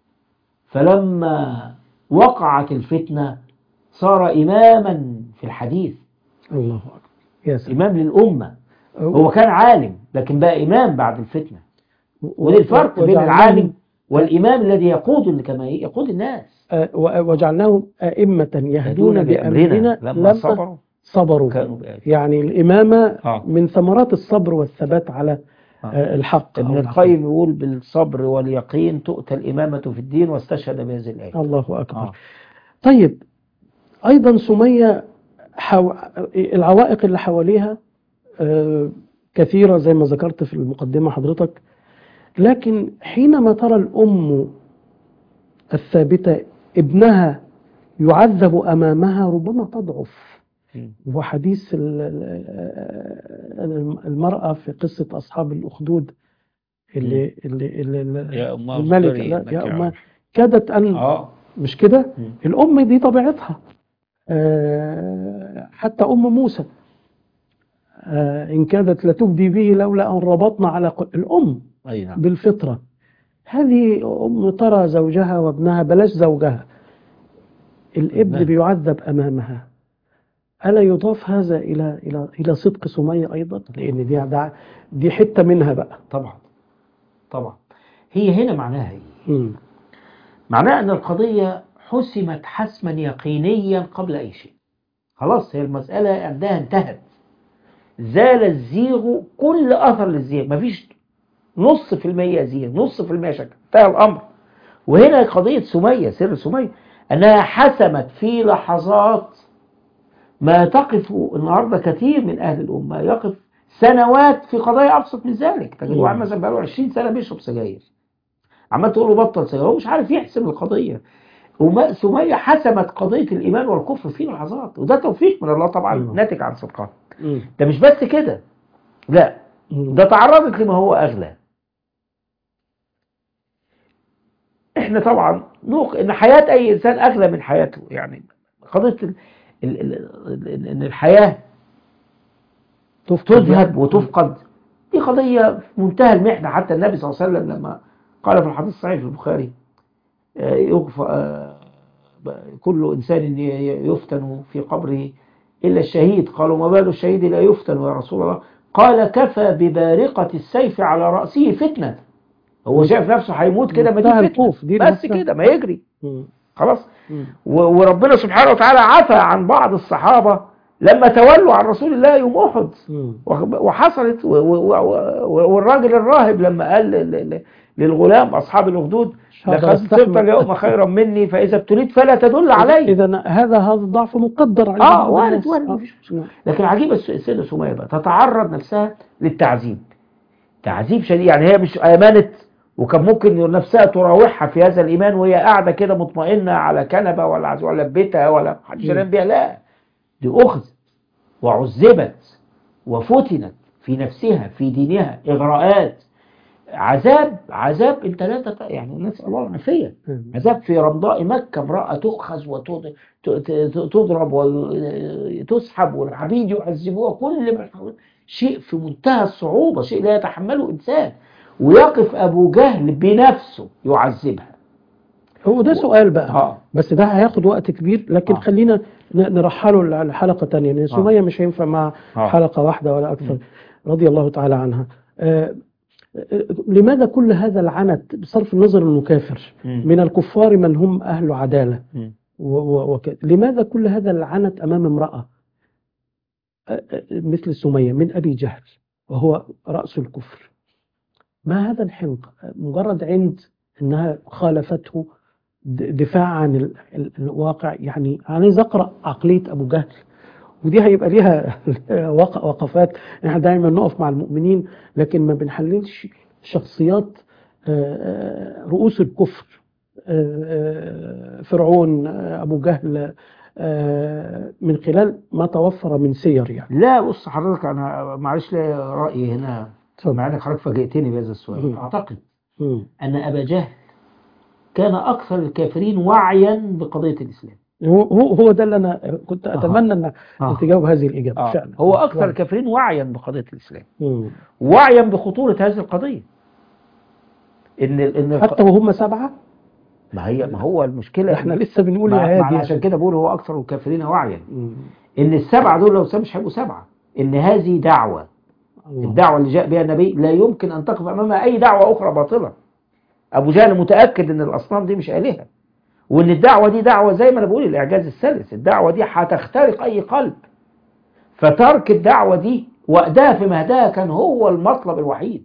S2: فلما وقعت الفتنة صار إماما في الحديث.
S1: الله أكبر يا سلام.
S2: إمام للأمة. هو كان عالم لكن بقى إمام بعد الفتنة. ودي الفرق بين العالم والإمام الذي يقود كما يقود الناس.
S1: آه، و- وجعلناهم أئمة يهدون بأمرنا
S2: لما
S1: لما
S2: صبروا
S1: صبروا.
S2: كانوا بآياتنا.
S1: يعني الإمامة
S2: آه.
S1: من ثمرات الصبر والثبات على
S2: آه.
S1: آه، الحق.
S2: ابن
S1: أو
S2: القيم يقول بالصبر واليقين تؤتى الإمامة في الدين، واستشهد بهذه الآية.
S1: الله أكبر.
S2: آه.
S1: طيب، أيضا سمية حو... العوائق اللي حواليها آه، كثيرة زي ما ذكرت في المقدمة حضرتك، لكن حينما ترى الأم الثابتة ابنها يعذب أمامها ربما تضعف.
S2: م.
S1: وحديث ال- ال- المرأة في قصة أصحاب الأخدود اللي, اللي, اللي
S2: يا أمه
S1: الملكة
S2: اصبري
S1: لا
S2: إنك
S1: يا أمه
S2: عارف.
S1: كادت أن
S2: آه.
S1: مش كده.
S2: م.
S1: الأم دي طبيعتها. آه، حتى أم موسى آه، إن كادت لتبدي به لولا أن ربطنا على قل... الأم
S2: أي نعم.
S1: بالفطرة. هذه أم ترى زوجها وابنها، بلاش زوجها، الابن
S2: ابنها.
S1: بيعذب أمامها. ألا يضاف هذا إلى إلى إلى صدق سمية أيضا؟ لأن دي دي- دي حتة منها بقى.
S2: طبعا طبعا. هي هنا معناها إيه؟
S1: مم.
S2: معناها أن القضية حسمت حسما يقينيا قبل أي شيء. خلاص هي المسألة عندها انتهت، زال الزيغ، كل أثر للزيغ، مفيش نص في المية زيغ، نص في المية شك، انتهى الأمر. وهنا قضية سمية، سر سمية أنها حسمت في لحظات ما تقف النهاردة كثير من أهل الأمة، يقف سنوات في قضايا أبسط من ذلك. تجد واحد مثلا بقاله عشرين سنة بيشرب سجاير، عمال تقول له بطل سجاير، هو مش عارف يحسم القضية. وما سمية حسمت قضية الإيمان والكفر في لحظات، وده توفيق من الله طبعا
S1: مم.
S2: ناتج عن صدقها.
S1: مم.
S2: ده مش بس كده، لا،
S1: مم.
S2: ده تعرضت لما هو أغلى. احنا طبعا نوق ان حياة اي انسان اغلى من حياته. يعني قضية ال... ال... ال... ال... ان الحياة تذهب وتفقد، دي قضية في منتهى المحنة. حتى النبي صلى الله عليه وسلم لما قال في الحديث الصحيح في البخاري آه، يغفى آه، كل انسان يفتن في قبره الا الشهيد. قالوا ما بال الشهيد لا يفتن يا رسول الله؟ قال كفى ببارقة السيف على رأسه فتنة. هو شايف نفسه هيموت كده، ما دي فتنة بس كده، ما يجري خلاص. وربنا سبحانه وتعالى عفى عن بعض الصحابة لما تولوا عن رسول الله يوم أحد، وحصلت. والراجل الراهب لما قال للغلام أصحاب الأخدود لقد صرت اليوم خيرا مني فإذا ابتليت فلا تدل علي.
S1: إذا هذا هذا الضعف مقدر عليه.
S2: آه وارد وارد مفيش مشكلة. لكن عجيب السيدة سمية بقى تتعرض نفسها للتعذيب، تعذيب شديد. يعني هي مش آمنت، وكان ممكن نفسها تراوحها في هذا الإيمان وهي قاعدة كده مطمئنة على كنبة ولا ولا بيتها ولا حد ينام بيها. لا، دي أخذت وعذبت وفتنت في نفسها في دينها، إغراءات، عذاب عذاب انت لا تت... يعني نسأل الله العافية. عذاب في رمضاء مكة، امرأة تؤخذ وتضرب وتسحب والعبيد يعذبوها، كل ما شيء في منتهى الصعوبة، شيء لا يتحمله إنسان. ويقف أبو جهل بنفسه يعذبها.
S1: هو ده سؤال بقى.
S2: آه.
S1: بس ده هياخد وقت كبير، لكن آه. خلينا نرحله لحلقة تانية، لأن سمية آه. مش هينفع مع آه. حلقة واحدة ولا أكثر. م. رضي الله تعالى عنها. آه لماذا كل هذا العنت بصرف النظر المكافر م. من الكفار من هم أهل عدالة و و لماذا كل هذا العنت أمام امرأة مثل سمية من أبي جهل وهو رأس الكفر؟ ما هذا الحنق؟ مجرد عند أنها خالفته دفاع عن الواقع. يعني أنا عايز أقرأ عقلية أبو جهل، ودي هيبقى ليها وقفات. احنا دايما نقف مع المؤمنين لكن ما بنحللش شخصيات رؤوس الكفر، فرعون، أبو جهل، من خلال ما توفر من سير. يعني
S2: لا بص حضرتك، أنا معلش لي رأيي هنا، مع انك حضرتك فاجئتني بهذا السؤال. م. أعتقد م. أن أبا جهل كان أكثر الكافرين وعيا بقضية الإسلام.
S1: هو هو ده اللي أنا كنت أتمنى أن آه. تجاوب هذه الإجابة. آه. فعلا
S2: هو أكثر وعي. الكافرين وعيا بقضية الإسلام، م. وعيا بخطورة هذه القضية. إن إن
S1: حتى وهم سبعة.
S2: ما هي ما هو المشكلة
S1: احنا لسه بنقول يا هادي،
S2: عشان كده بقول هو أكثر الكافرين وعيا. م. إن السبعة دول لو ساب مش هيبقوا سبعة. إن هذه دعوة، الدعوة اللي جاء بها النبي لا يمكن أن تقف أمامها أي دعوة أخرى باطلة. أبو جهل متأكد إن الأصنام دي مش آلهة، وإن الدعوة دي دعوة زي ما أنا بقول الإعجاز الثالث، الدعوة دي هتخترق أي قلب. فترك الدعوة دي وأداها في مهدها كان هو المطلب الوحيد،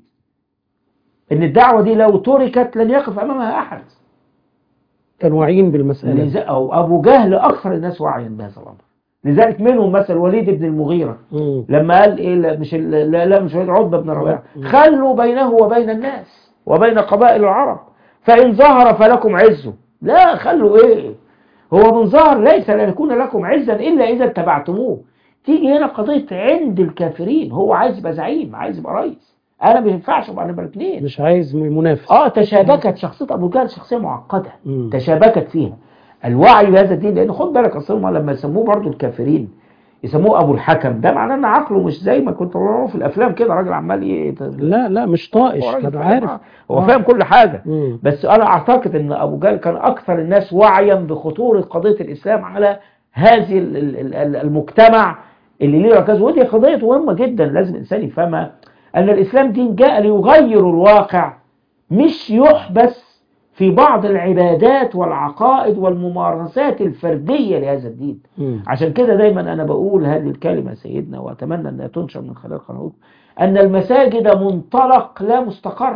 S2: إن الدعوة دي لو تركت لن يقف أمامها أحد.
S1: كانوا واعيين بالمسألة
S2: لذا أو أبو جهل أكثر الناس وعيا بهذا الأمر. لذلك منهم مثل وليد بن المغيرة
S1: مم.
S2: لما قال إيه لا مش لا, لا مش عتبة بن ربيعة،
S1: مم.
S2: خلوا بينه وبين الناس وبين قبائل العرب فإن ظهر فلكم عزه. لا خلوا إيه، هو من ظهر ليس ليكون لكم عزا إلا إذا اتبعتموه. تيجي هنا قضية عند الكافرين، هو عايز يبقى زعيم، عايز يبقى رئيس، أنا ما ينفعش أبقى نمرة اتنين،
S1: مش عايز منافس.
S2: اه تشابكت شخصية أبو جهل، شخصية معقدة
S1: مم.
S2: تشابكت فيها الوعي بهذا الدين. لأن خد بالك أصلا لما يسموه برضو الكافرين يسموه أبو الحكم، ده معناه أن عقله مش زي ما كنت بقوله في الأفلام كده، راجل عمال إيه،
S1: لا لا مش
S2: هو
S1: طائش،
S2: راجل
S1: كان
S2: فاهم،
S1: عارف.
S2: آه، هو
S1: آه.
S2: فاهم كل حاجة.
S1: مم.
S2: بس أنا أعتقد أن أبو جهل كان أكثر الناس وعيا بخطورة قضية الإسلام على هذه ال- ال- ال- المجتمع اللي ليه ركز. ودي قضية مهمة جدا لازم الإنسان يفهمها، أن الإسلام دين جاء ليغير الواقع، مش يحبس في بعض العبادات والعقائد والممارسات الفردية لهذا الدين.
S1: مم.
S2: عشان كده دايما أنا بقول هذه الكلمة سيدنا، وأتمنى أنها تنشر من خلال قنوات، أن المساجد منطلق لا مستقر.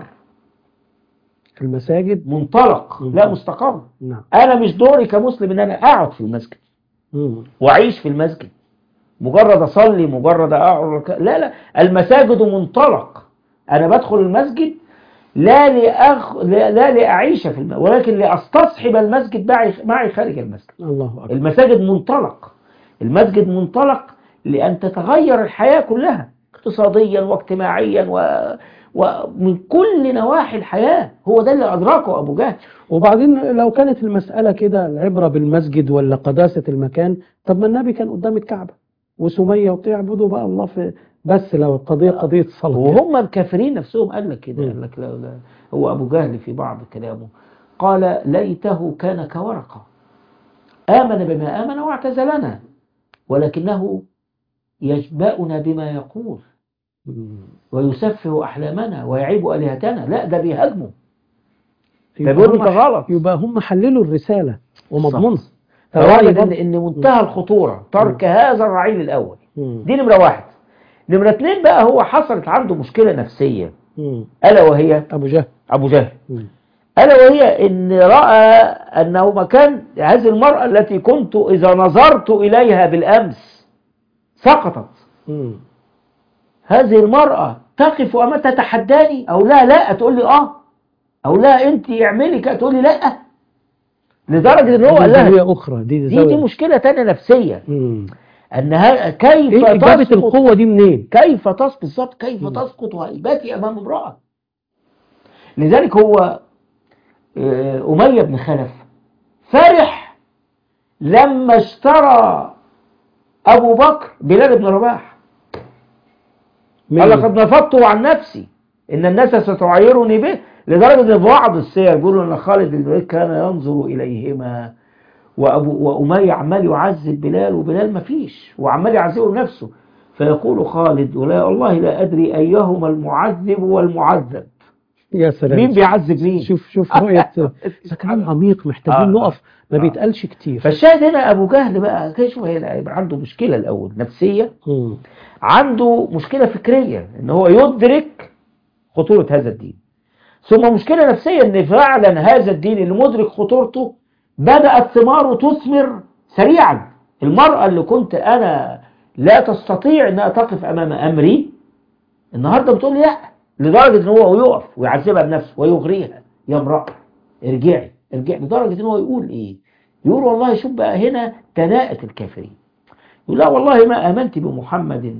S1: المساجد
S2: منطلق
S1: مم.
S2: لا مستقر.
S1: نعم.
S2: أنا مش دوري كمسلم أن أنا أقعد في المسجد
S1: مم.
S2: وأعيش في المسجد مجرد أصلي مجرد أقعد، لا لا، المساجد منطلق. أنا بدخل المسجد لا لأخ... لا, لا لأعيش في المسجد، ولكن لأستصحب المسجد معي معي خارج المسجد.
S1: الله أكبر.
S2: المساجد منطلق، المسجد منطلق لأن تتغير الحياة كلها اقتصاديا واجتماعيا و... ومن كل نواحي الحياة. هو ده اللي أدركه أبو جهل.
S1: وبعدين لو كانت المسألة كده العبرة بالمسجد ولا قداسة المكان، طب ما النبي كان قدام الكعبة وسمية وتعبدوا بقى الله في، بس لو القضية قضية صلاة.
S2: وهم الكافرين نفسهم قال لك كده،
S1: مم.
S2: قال لك لا لا. هو أبو جهل في بعض كلامه قال ليته كان كورقة آمن بما آمن واعتزلنا، ولكنه يجبأنا بما يقول
S1: مم.
S2: ويسفه أحلامنا ويعيب آلهتنا. لا ده بيهاجمه، ده
S1: يبقى
S2: بيقول
S1: هم-
S2: انت غلط.
S1: يبقى هم حللوا الرسالة ومضمونها.
S2: فواجد إن, إن منتهى الخطورة ترك هذا الرعيل الأول.
S1: مم.
S2: دي نمرة واحد. نمرة اتنين بقى، هو حصلت عنده مشكلة نفسية
S1: مم.
S2: ألا وهي
S1: أبو جهل.
S2: أبو جهل،
S1: مم.
S2: ألا وهي إن رأى أنه مكان هذه المرأة التي كنت إذا نظرت إليها بالأمس سقطت،
S1: مم.
S2: هذه المرأة تقف أمام تتحداني، أو لا لا تقول لي آه، أو لا أنت اعملي كده تقول لي لا. لدرجة إن هو
S1: دي
S2: قال لها
S1: زاوية أخرى، دي
S2: دي
S1: زاوية.
S2: دي مشكلة تانية نفسية.
S1: مم.
S2: أنها كيف
S1: إيه جابت
S2: تسقط،
S1: القوة دي منين؟
S2: كيف تسقط بالظبط، كيف
S1: مم.
S2: تسقط هيبتي أمام امرأة. لذلك هو آه، أمية بن خلف فرح لما اشترى أبو بكر بلال بن رباح، قال
S1: مين؟
S2: لقد نفضت عن نفسي إن الناس ستعايرني به. لدرجة إن بعض السير بيقولوا أن خالد بن الوليد كان ينظر إليهما، وأبو وأمية عمال يعذب بلال وبلال ما فيش وعمال يعذبه نفسه، فيقول خالد ولا والله لا أدري أيهما المعذب والمعذب.
S1: يا سلام.
S2: مين بيعذب مين؟
S1: شوف شوف رؤية. ده كلام عميق محتاجين
S2: آه.
S1: نقف، ما
S2: آه.
S1: بيتقالش كتير.
S2: فالشاهد هنا أبو جهل بقى شوف هنا يبقى عنده مشكلة الأول نفسية،
S1: مم.
S2: عنده مشكلة فكرية إن هو يدرك خطورة هذا الدين، ثم مشكلة نفسية إن فعلا هذا الدين اللي مدرك خطورته بدأت ثماره تثمر سريعا. المرأة اللي كنت أنا لا تستطيع أنها تقف أمام أمري النهاردة بتقول لي لا، لدرجة إن هو يقف ويعذبها بنفسه ويغريها، يا امرأة ارجعي ارجعي، لدرجة إن هو يقول إيه، يقول والله شوف بقى هنا تناءة الكافرين، يقول لا والله ما آمنت بمحمد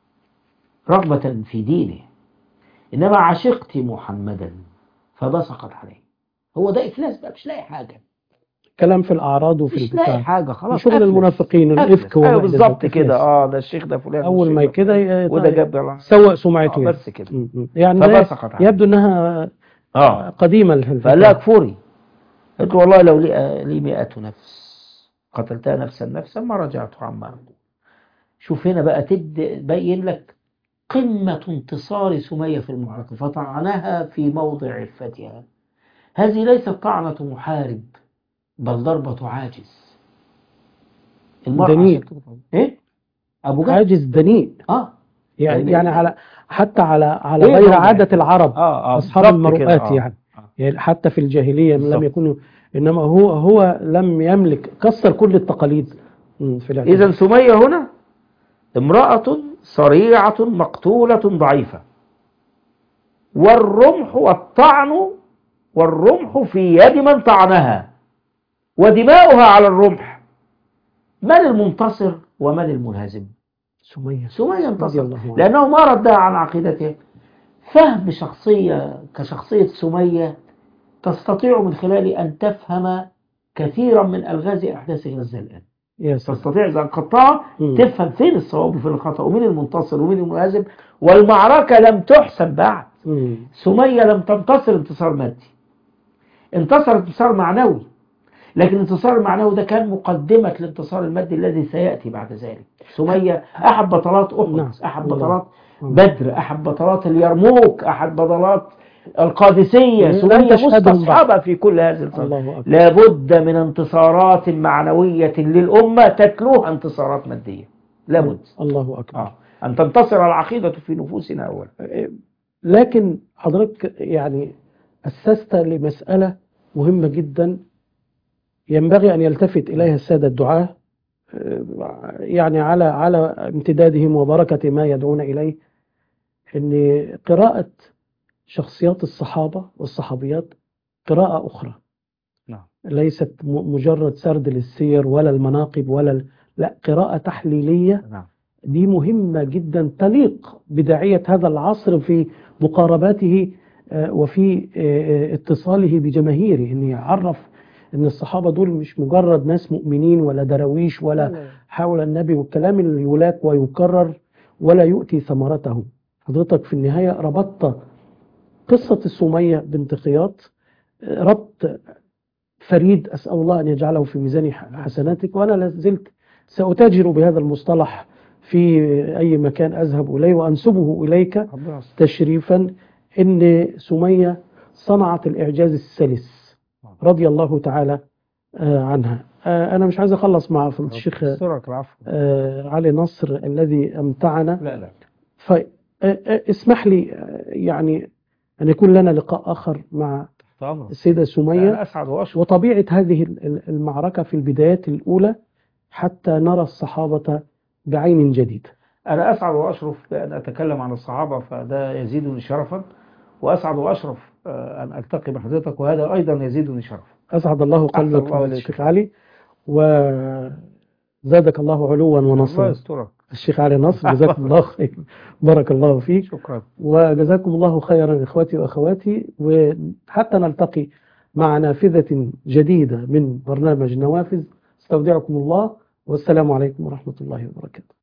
S2: رغبة في دينه، إنما عشقت محمدا فبصقت عليه. هو ده إفلاس بقى، مش لاقي حاجة،
S1: كلام في الأعراض وفي
S2: مش لاقي
S1: البتاع،
S2: حاجة خلاص،
S1: شغل المنافقين الإفك
S2: أيوة
S1: وما
S2: بالظبط كده. اه ده الشيخ ده فلان
S1: أول ما كده ي-
S2: وده جاب
S1: سوء سمعته.
S2: آه
S1: يعني.
S2: بس كده.
S1: م- م. يعني ده
S2: فبسقط عليه.
S1: يبدو أنها
S2: اه
S1: قديمة الفكرة.
S2: فقال لها كفوري، قلت له والله لو لي, لي مئة نفس قتلتها نفسا نفسا ما رجعت عما أقول. شوف هنا بقى تبدأ تبين لك قمة انتصار سمية في المعركة، فطعنها في موضع عفتها. هذه ليست طعنة محارب بل ضربة عاجز. المرأة
S1: دنيء.
S2: ايه ابو جهل
S1: عاجز دنيء.
S2: اه
S1: يعني
S2: يعني,
S1: يعني على حتى على على
S2: إيه
S1: غير
S2: موضع؟
S1: عادة العرب،
S2: اه اه
S1: أصحاب
S2: بالظبط كده.
S1: المروءات
S2: آه.
S1: يعني.
S2: آه.
S1: يعني حتى في الجاهلية لم
S2: بالظبط.
S1: يكونوا، إنما هو هو لم يملك، كسر كل التقاليد مم، في الاعتبار.
S2: إذا سمية هنا امرأة صريعة مقتولة ضعيفة، والرمح والطعن والرمح في يد من طعنها ودماؤها على الرمح. من المنتصر ومن المنهزم؟
S1: سمية
S2: سمية
S1: رضي
S2: انتصر،
S1: الله عنها.
S2: لأنه ما ردها عن عقيدتها. فهم شخصية كشخصية سمية تستطيع من خلاله أن تفهم كثيرا من ألغاز أحداث غزة الآن.
S1: يا سلام.
S2: تستطيع إذا قطعها
S1: مم.
S2: تفهم فين الصواب وفين الخطأ ومين المنتصر ومين المنهزم. والمعركة لم تحسم بعد.
S1: مم.
S2: سمية لم تنتصر انتصار مادي، انتصر انتصار معنوي، لكن الانتصار المعنوي ده كان مقدمة الانتصار المادي الذي سيأتي بعد ذلك. سمية أحد بطلات أحد،
S1: نعم.
S2: أحد
S1: الله.
S2: بطلات
S1: الله.
S2: بدر، أحد بطلات اليرموك، أحد بطلات القادسية.
S1: لم
S2: سمية
S1: تشهدهم
S2: مستصحبة في كل هذه الانتصارات.
S1: الله أكبر.
S2: لابد من انتصارات معنوية للأمة تتلوها انتصارات مادية، لابد.
S1: الله أكبر.
S2: آه. أن تنتصر العقيدة في نفوسنا أولا.
S1: لكن حضرتك يعني أسست لمسألة مهمة جدا ينبغي أن يلتفت إليها السادة الدعاة، يعني على على امتدادهم وبركة ما يدعون إليه، أن قراءة شخصيات الصحابة والصحابيات قراءة أخرى.
S2: نعم.
S1: ليست م- مجرد سرد للسير ولا المناقب ولا ال- لا، قراءة تحليلية.
S2: نعم.
S1: دي مهمة جدا تليق بداعية هذا العصر في مقارباته آه، وفي آه، اتصاله بجماهيره، أن يعرف أن الصحابة دول مش مجرد ناس مؤمنين ولا درويش ولا حول النبي والكلام اللي يلاك ويكرر ولا يؤتي ثمرته. حضرتك في النهاية ربطت قصة السمية بنت خياط آه، ربط فريد، أسأل الله أن يجعله في ميزان حسناتك. وأنا لازلت سأتاجر بهذا المصطلح في أي مكان أذهب إليه وأنسبه إليك تشريفا، إن سمية صنعت الإعجاز السلس رضي الله تعالى عنها. أنا مش عايز أخلص مع فضيلة الشيخ علي نصر الذي أمتعنا.
S2: لا لا.
S1: فاسمح لي يعني أن يكون لنا لقاء آخر مع السيدة سمية وطبيعة هذه المعركة في البدايات الأولى حتى نرى الصحابة بعين جديدة.
S2: أنا أسعد وأشرف بأن أتكلم عن الصحابة، فده يزيدني شرفا، وأسعد وأشرف أن ألتقي بحضرتك، وهذا أيضا يزيدني شرفا.
S1: أسعد الله قلبك الشيخ علي، وزادك الله علوا ونصرا.
S2: الله يسترك
S1: الشيخ علي نصر، جزاكم الله خير، بارك الله فيك.
S2: شكرا.
S1: وجزاكم الله خيرا إخوتي وأخواتي، وحتى نلتقي مع نافذة جديدة من برنامج نوافذ، استودعكم الله والسلام عليكم ورحمة الله وبركاته.